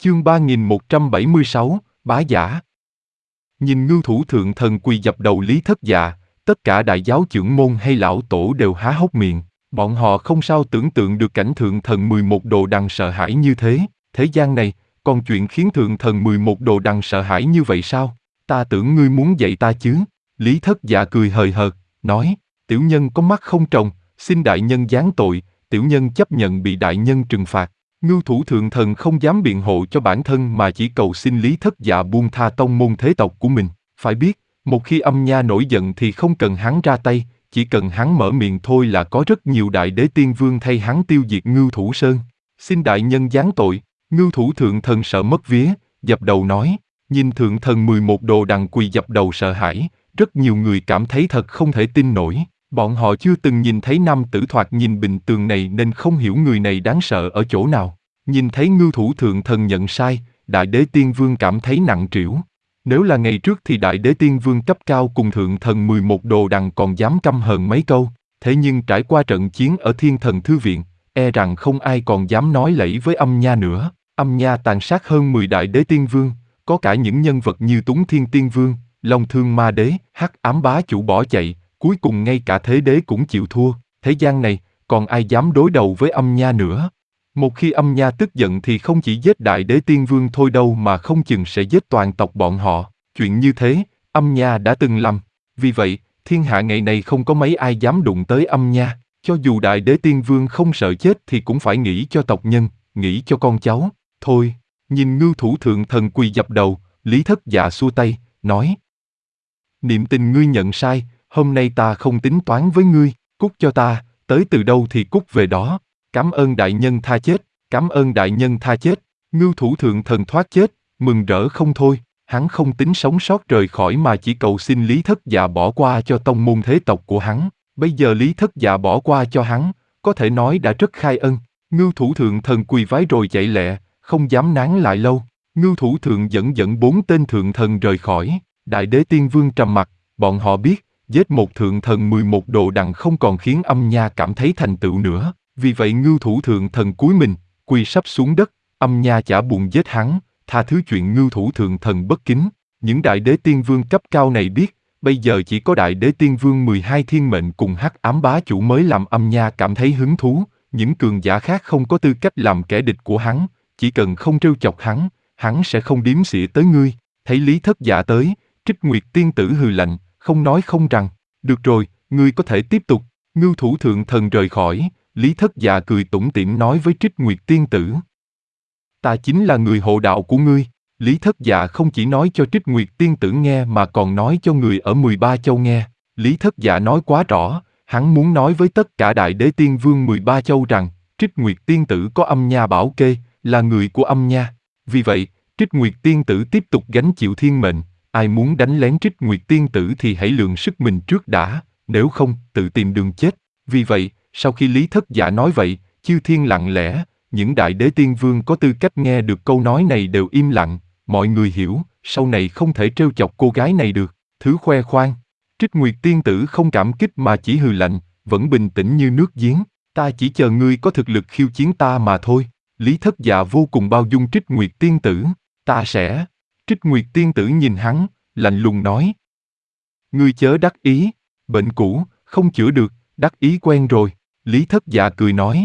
Chương 3176, Bá Giả. Nhìn Ngưu Thủ Thượng Thần quỳ dập đầu Lý Thất Dạ, tất cả đại giáo chưởng môn hay lão tổ đều há hốc miệng. Bọn họ không sao tưởng tượng được cảnh Thượng Thần 11 Đồ Đằng sợ hãi như thế. Thế gian này, còn chuyện khiến Thượng Thần 11 Đồ Đằng sợ hãi như vậy sao? Ta tưởng ngươi muốn dạy ta chứ? Lý Thất Dạ cười hời hợt, nói, tiểu nhân có mắt không tròng, xin đại nhân giáng tội, tiểu nhân chấp nhận bị đại nhân trừng phạt. Ngưu Thủ Thượng Thần không dám biện hộ cho bản thân mà chỉ cầu xin Lý Thất Dạ buông tha tông môn thế tộc của mình. Phải biết, một khi Âm Nha nổi giận thì không cần hắn ra tay, chỉ cần hắn mở miệng thôi là có rất nhiều đại đế tiên vương thay hắn tiêu diệt Ngưu Thủ Sơn. Xin đại nhân giáng tội. Ngưu Thủ Thượng Thần sợ mất vía, dập đầu nói, nhìn Thượng Thần 11 Đồ Đằng quỳ dập đầu sợ hãi, rất nhiều người cảm thấy thật không thể tin nổi. Bọn họ chưa từng nhìn thấy nam tử thoạt nhìn bình thường này nên không hiểu người này đáng sợ ở chỗ nào. Nhìn thấy Ngưu Thủ Thượng Thần nhận sai, Đại Đế Tiên Vương cảm thấy nặng trĩu. Nếu là ngày trước thì Đại Đế Tiên Vương cấp cao cùng Thượng Thần 11 Đồ Đằng còn dám căm hờn mấy câu. Thế nhưng trải qua trận chiến ở Thiên Thần Thư Viện, e rằng không ai còn dám nói lẫy với Âm Nha nữa. Âm Nha tàn sát hơn 10 Đại Đế Tiên Vương, có cả những nhân vật như Túng Thiên Tiên Vương, Long Thương Ma Đế, Hắc Ám Bá Chủ bỏ chạy, cuối cùng ngay cả Thế Đế cũng chịu thua. Thế gian này, còn ai dám đối đầu với Âm Nha nữa? Một khi Âm Nha tức giận thì không chỉ giết Đại Đế Tiên Vương thôi đâu mà không chừng sẽ giết toàn tộc bọn họ. Chuyện như thế, Âm Nha đã từng làm. Vì vậy, thiên hạ ngày này không có mấy ai dám đụng tới Âm Nha. Cho dù Đại Đế Tiên Vương không sợ chết thì cũng phải nghĩ cho tộc nhân, nghĩ cho con cháu. Thôi, nhìn Ngưu Thủ Thượng Thần quỳ dập đầu, Lý Thất Dạ xua tay, nói, niệm tình ngươi nhận sai, hôm nay ta không tính toán với ngươi, cút cho ta, tới từ đâu thì cút về đó. Cảm ơn đại nhân tha chết, cảm ơn đại nhân tha chết. Ngưu Thủ Thượng Thần thoát chết, mừng rỡ không thôi. Hắn không tính sống sót rời khỏi mà chỉ cầu xin Lý Thất Dạ bỏ qua cho tông môn thế tộc của hắn. Bây giờ Lý Thất Dạ bỏ qua cho hắn, có thể nói đã rất khai ân. Ngưu Thủ Thượng Thần quỳ vái rồi chạy lẹ, không dám nán lại lâu. Ngưu Thủ Thượng dẫn 4 tên Thượng Thần rời khỏi. Đại Đế Tiên Vương trầm mặc, bọn họ biết, giết một Thượng Thần 11 Đồ Đằng không còn khiến Âm Nha cảm thấy thành tựu nữa. Vì vậy Ngưu Thủ Thượng Thần cúi mình, quỳ sắp xuống đất, Âm Nha chả buồn giết hắn, tha thứ chuyện Ngưu Thủ Thượng Thần bất kính. Những Đại Đế Tiên Vương cấp cao này biết, bây giờ chỉ có Đại Đế Tiên Vương 12 thiên mệnh cùng Hắc Ám Bá Chủ mới làm Âm Nha cảm thấy hứng thú, những cường giả khác không có tư cách làm kẻ địch của hắn, chỉ cần không trêu chọc hắn sẽ không điếm xỉa tới ngươi. Thấy Lý Thất Dạ tới, Trích Nguyệt Tiên Tử hừ lạnh, không nói không rằng, được rồi, ngươi có thể tiếp tục. Ngưu Thủ Thượng Thần rời khỏi, Lý Thất Dạ cười tủm tỉm nói với Trích Nguyệt Tiên Tử, ta chính là người hộ đạo của ngươi. Lý Thất Dạ không chỉ nói cho Trích Nguyệt Tiên Tử nghe mà còn nói cho người ở 13 châu nghe. Lý Thất Dạ nói quá rõ, hắn muốn nói với tất cả Đại Đế Tiên Vương 13 châu rằng, Trích Nguyệt Tiên Tử có Âm Nha bảo kê, là người của Âm Nha. Vì vậy, Trích Nguyệt Tiên Tử tiếp tục gánh chịu thiên mệnh, ai muốn đánh lén Trích Nguyệt Tiên Tử thì hãy lượng sức mình trước đã, nếu không, tự tìm đường chết. Vì vậy, sau khi Lý Thất Dạ nói vậy, chư thiên lặng lẽ, những Đại Đế Tiên Vương có tư cách nghe được câu nói này đều im lặng, mọi người hiểu, sau này không thể trêu chọc cô gái này được, thứ khoe khoang. Trích Nguyệt Tiên Tử không cảm kích mà chỉ hừ lạnh, vẫn bình tĩnh như nước giếng, ta chỉ chờ ngươi có thực lực khiêu chiến ta mà thôi. Lý Thất Dạ vô cùng bao dung Trích Nguyệt Tiên Tử, ta sẽ. Trích Nguyệt Tiên Tử nhìn hắn, lạnh lùng nói, ngươi chớ đắc ý, bệnh cũ, không chữa được, đắc ý quen rồi. Lý Thất Dạ cười nói,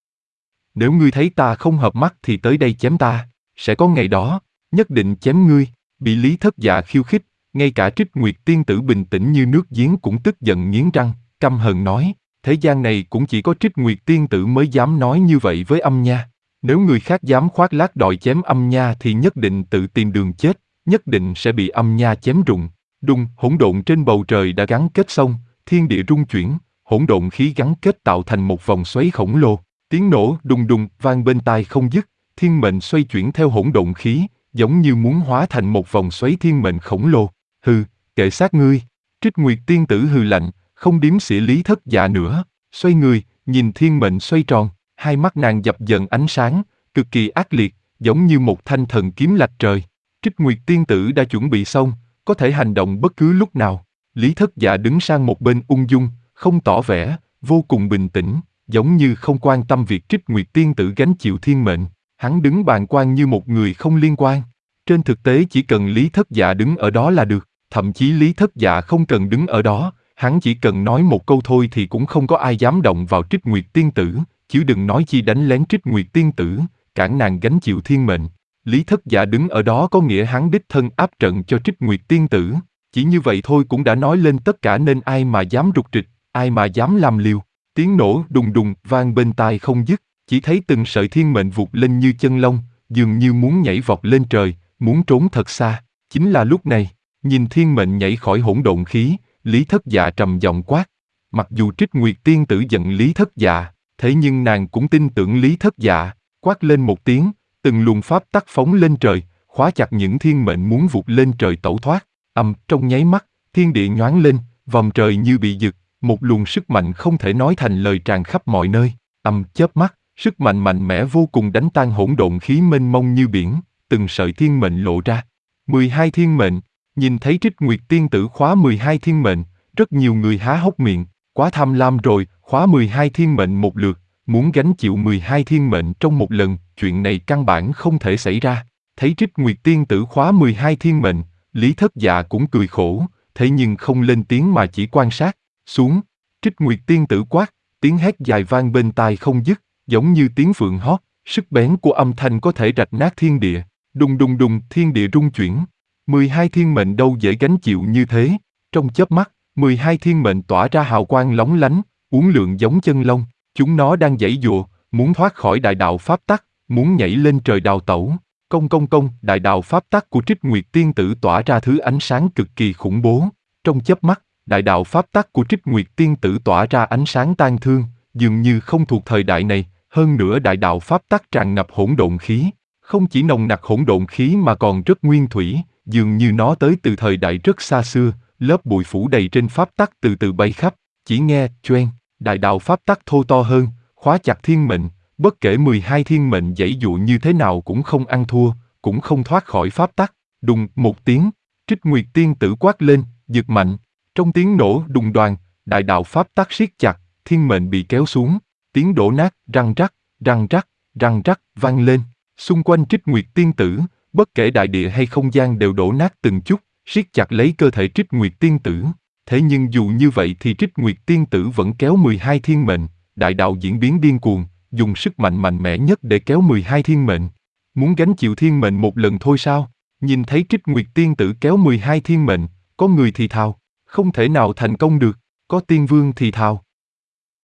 nếu ngươi thấy ta không hợp mắt thì tới đây chém ta, sẽ có ngày đó, nhất định chém ngươi. Bị Lý Thất Dạ khiêu khích, ngay cả Trích Nguyệt Tiên Tử bình tĩnh như nước giếng cũng tức giận nghiến răng, căm hờn nói, thế gian này cũng chỉ có Trích Nguyệt Tiên Tử mới dám nói như vậy với Âm Nha. Nếu người khác dám khoác lác đòi chém Âm Nha thì nhất định tự tìm đường chết, nhất định sẽ bị Âm Nha chém rụng. Đùng, hỗn độn trên bầu trời đã gắn kết xong, thiên địa rung chuyển, hỗn độn khí gắn kết tạo thành một vòng xoáy khổng lồ. Tiếng nổ đùng đùng vang bên tai không dứt, thiên mệnh xoay chuyển theo hỗn độn khí, giống như muốn hóa thành một vòng xoáy thiên mệnh khổng lồ. Hừ, kệ sát ngươi. Trích Nguyệt Tiên Tử hừ lạnh, không điếm xỉa Lý Thất Dạ nữa, xoay người, nhìn thiên mệnh xoay tròn, hai mắt nàng dập dần ánh sáng, cực kỳ ác liệt, giống như một thanh thần kiếm lạch trời. Trích Nguyệt Tiên Tử đã chuẩn bị xong, có thể hành động bất cứ lúc nào. Lý Thất Dạ đứng sang một bên ung dung, không tỏ vẻ, vô cùng bình tĩnh, giống như không quan tâm việc Trích Nguyệt Tiên Tử gánh chịu thiên mệnh. Hắn đứng bàng quan như một người không liên quan. Trên thực tế chỉ cần Lý Thất Dạ đứng ở đó là được, thậm chí Lý Thất Dạ không cần đứng ở đó, hắn chỉ cần nói một câu thôi thì cũng không có ai dám động vào Trích Nguyệt tiên tử, chứ đừng nói chi đánh lén Trích Nguyệt tiên tử, cản nàng gánh chịu thiên mệnh. Lý Thất Dạ đứng ở đó có nghĩa hắn đích thân áp trận cho Trích Nguyệt tiên tử, chỉ như vậy thôi cũng đã nói lên tất cả nên ai mà dám rục rịch, ai mà dám làm liều. Tiếng nổ đùng đùng vang bên tai không dứt, chỉ thấy từng sợi thiên mệnh vụt lên như chân lông, dường như muốn nhảy vọt lên trời, muốn trốn thật xa. Chính là lúc này, nhìn thiên mệnh nhảy khỏi hỗn độn khí, Lý Thất Dạ trầm giọng quát. Mặc dù Trích Nguyệt tiên tử giận Lý Thất Dạ, thế nhưng nàng cũng tin tưởng Lý Thất Dạ, quát lên một tiếng, từng luồng pháp tắc phóng lên trời, khóa chặt những thiên mệnh muốn vụt lên trời tẩu thoát. Trong nháy mắt, thiên địa nhoáng lên, vòng trời như bị giật, một luồng sức mạnh không thể nói thành lời tràn khắp mọi nơi. Chớp mắt, sức mạnh mạnh mẽ vô cùng đánh tan hỗn độn khí mênh mông như biển, từng sợi thiên mệnh lộ ra. 12 thiên mệnh, nhìn thấy Trích Nguyệt tiên tử khóa 12 thiên mệnh, rất nhiều người há hốc miệng, quá tham lam rồi, khóa 12 thiên mệnh một lượt, muốn gánh chịu 12 thiên mệnh trong một lần, chuyện này căn bản không thể xảy ra. Thấy Trích Nguyệt tiên tử khóa 12 thiên mệnh, Lý Thất Dạ cũng cười khổ, thế nhưng không lên tiếng mà chỉ quan sát. Xuống, Trích Nguyệt tiên tử quát, tiếng hét dài vang bên tai không dứt, giống như tiếng phượng hót, sức bén của âm thanh có thể rạch nát thiên địa. Đùng đùng đùng, thiên địa rung chuyển. 12 thiên mệnh đâu dễ gánh chịu như thế. Trong chớp mắt, 12 thiên mệnh tỏa ra hào quang lóng lánh, uốn lượn giống chân long. Chúng nó đang giãy giụa, muốn thoát khỏi đại đạo pháp tắc, muốn nhảy lên trời đào tẩu. Công công công, đại đạo pháp tắc của Trích Nguyệt tiên tử tỏa ra thứ ánh sáng cực kỳ khủng bố. Trong chớp mắt, đại đạo pháp tắc của Trích Nguyệt tiên tử tỏa ra ánh sáng tang thương, dường như không thuộc thời đại này. Hơn nữa đại đạo pháp tắc tràn ngập hỗn độn khí, không chỉ nồng nặc hỗn độn khí mà còn rất nguyên thủy, dường như nó tới từ thời đại rất xa xưa. Lớp bụi phủ đầy trên pháp tắc từ từ bay khắp, chỉ nghe choeng, đại đạo pháp tắc thô to hơn, khóa chặt thiên mệnh, bất kể 12 thiên mệnh giãy dụa như thế nào cũng không ăn thua, cũng không thoát khỏi pháp tắc. Đùng một tiếng, Trích Nguyệt tiên tử quát lên, giật mạnh, trong tiếng nổ đùng đoàng, đại đạo pháp tắc siết chặt, thiên mệnh bị kéo xuống, tiếng đổ nát, răng rắc, răng rắc, răng rắc vang lên, xung quanh Trích Nguyệt tiên tử, bất kể đại địa hay không gian đều đổ nát từng chút, siết chặt lấy cơ thể Trích Nguyệt tiên tử. Thế nhưng dù như vậy thì Trích Nguyệt tiên tử vẫn kéo 12 thiên mệnh, đại đạo diễn biến điên cuồng, dùng sức mạnh mạnh mẽ nhất để kéo 12 thiên mệnh. Muốn gánh chịu thiên mệnh một lần thôi sao? Nhìn thấy Trích Nguyệt tiên tử kéo 12 thiên mệnh, có người thì thào, không thể nào thành công được, có tiên vương thì thào,